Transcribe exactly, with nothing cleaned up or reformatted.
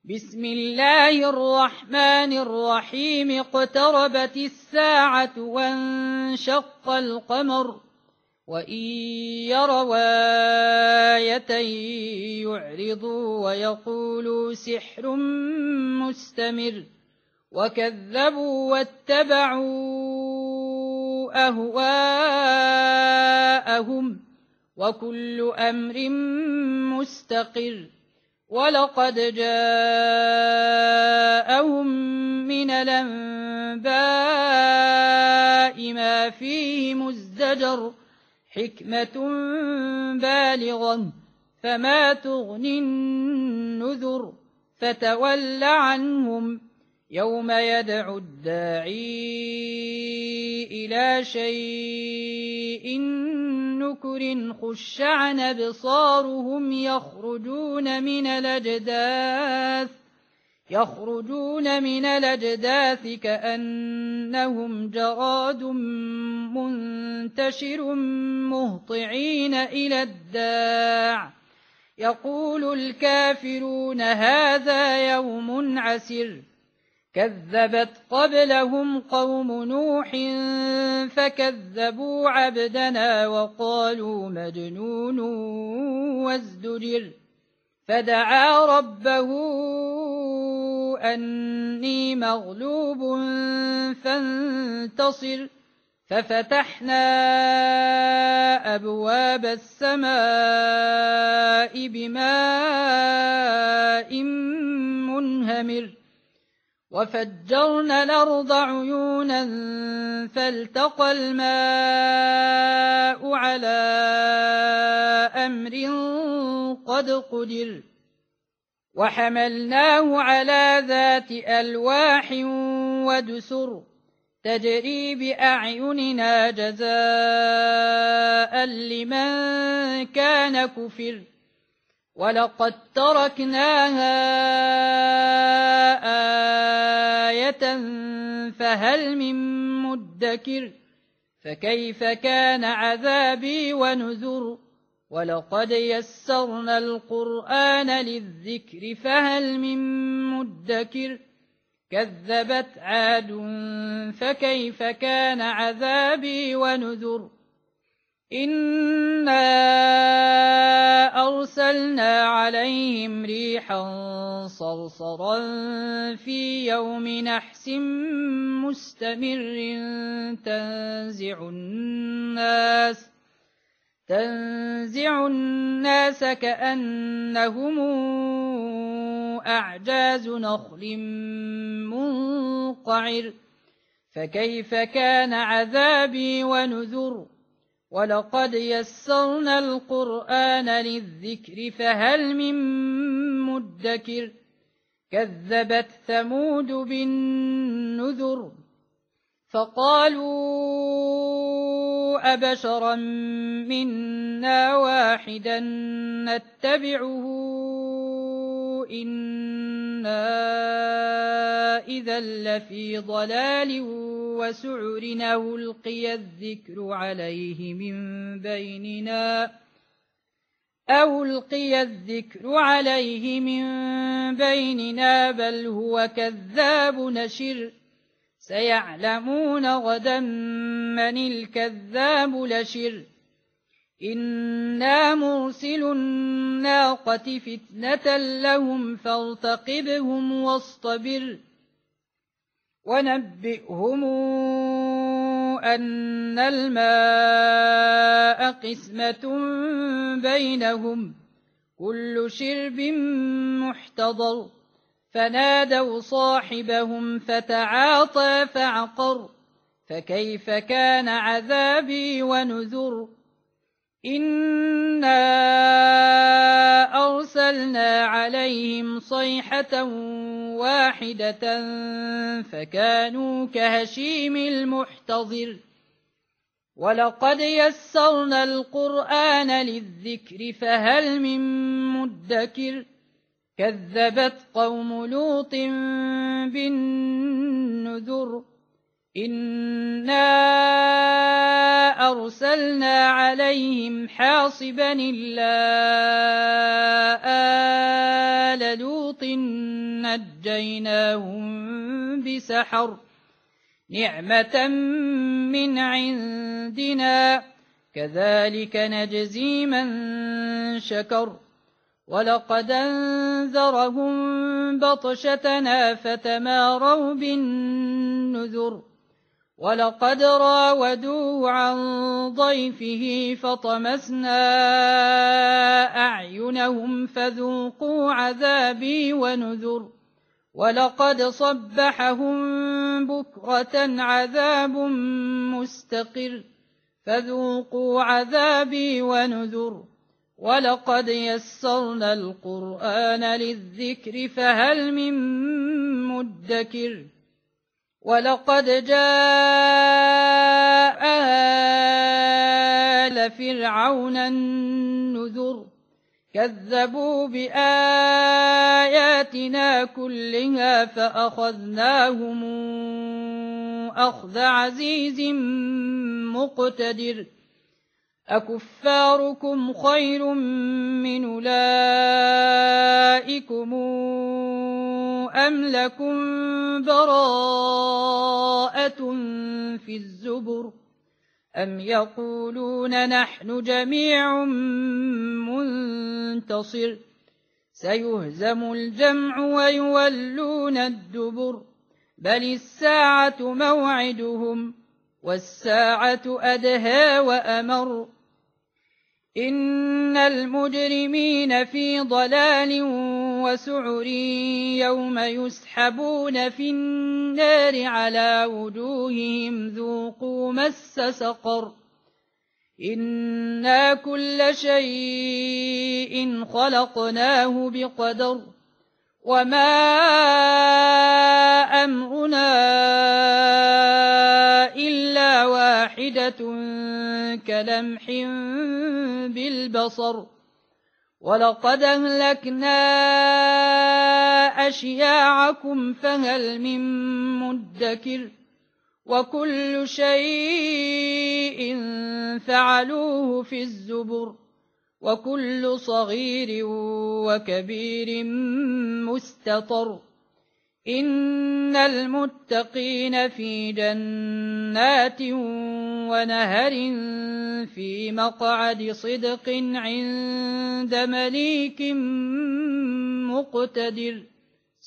بسم الله الرحمن الرحيم اقتربت الساعة وانشق القمر وإن يروا آية يعرضوا ويقولوا سحر مستمر وكذبوا واتبعوا أهواءهم وكل أمر مستقر ولقد جاءهم من الأنباء ما فيه مزدجر حكمة بالغة فما تغني النذر فتول عنهم يوم يدعو الداعي إلى شيء نكر خش عن أبصارهم يخرجون من الأجداث يخرجون من الأجداث كأنهم جراد منتشر مهطعين إلى الداع يقول الكافرون هذا يوم عسر كذبت قبلهم قوم نوح فكذبوا عبدنا وقالوا مجنون وازدجر فدعا ربه أني مغلوب فانتصر ففتحنا أبواب السماء بماء منهمر وفجرنا الأرض عيونا فالتقى الماء على أمر قد قدر وحملناه على ذات ألواح ودسر تجري بأعيننا جزاء لمن كان كفر ولقد تركناها آية فهل من مدكر فكيف كان عذابي ونذر ولقد يسرنا القرآن للذكر فهل من مدكر كذبت عاد فكيف كان عذابي ونذر إنا أرسلنا عليهم ريحا صرصرا في يوم نحس مستمر تنزع الناس تنزع الناس كأنهم أعجاز نخل منقعر فكيف كان عذابي ونذر ولقد يسرنا القرآن للذكر فهل من مدكر كذبت ثمود بالنذر فقالوا أبشرا منا واحدا نتبعه إنا إذا لفي ضلال وسعر أو ألقي الذكر عليه من بيننا أو ألقي الذكر عليه من بيننا بل هو كذاب نشر سيعلمون غدا من الكذاب لشر إنا مرسل الناقة فتنة لهم فارتقبهم واصطبر ونبئهم أن الماء قسمة بينهم كل شرب محتضر فنادوا صاحبهم فتعاطى فعقر فكيف كان عذابي ونذر إنا أرسلنا عليهم صيحة واحدة فكانوا كهشيم المحتضر ولقد يسرنا القرآن للذكر فهل من مدكر كذبت قوم لوط بالنذر إنا أرسلنا عليهم حاصبا إلا آل لوط نجيناهم بسحر نعمة من عندنا كذلك نجزي من شكر ولقد أنذرهم بطشتنا فتماروا بالنذر ولقد راودوه عن ضيفه فطمسنا أعينهم فذوقوا عذابي ونذر ولقد صبحهم بكرة عذاب مستقر فذوقوا عذابي ونذر ولقد يسرنا القرآن للذكر فهل من مدكر ولقد جاء آل فرعون النذر كذبوا بآياتنا كلها فأخذناهم أخذ عزيز مقتدر أكفاركم خير من أولئكم أم لكم براءة في الزبر أم يقولون نحن جميع منتصر سيهزم الجمع ويولون الدبر بل الساعة موعدهم والساعة أدهى وأمر إن المجرمين في ضلال وسعر يوم يسحبون في النار على وجوههم ذوقوا مس سقر إنا كل شيء خلقناه بقدر وما أمرنا إلا واحدة كلمح بالبصر ولقد أهلكنا أشياعكم فهل من مدكر وكل شيء فعلوه في الزبر وكل صغير وكبير مستطر إن المتقين في جنات ونهر في مقعد صدق عند مليك مقتدر.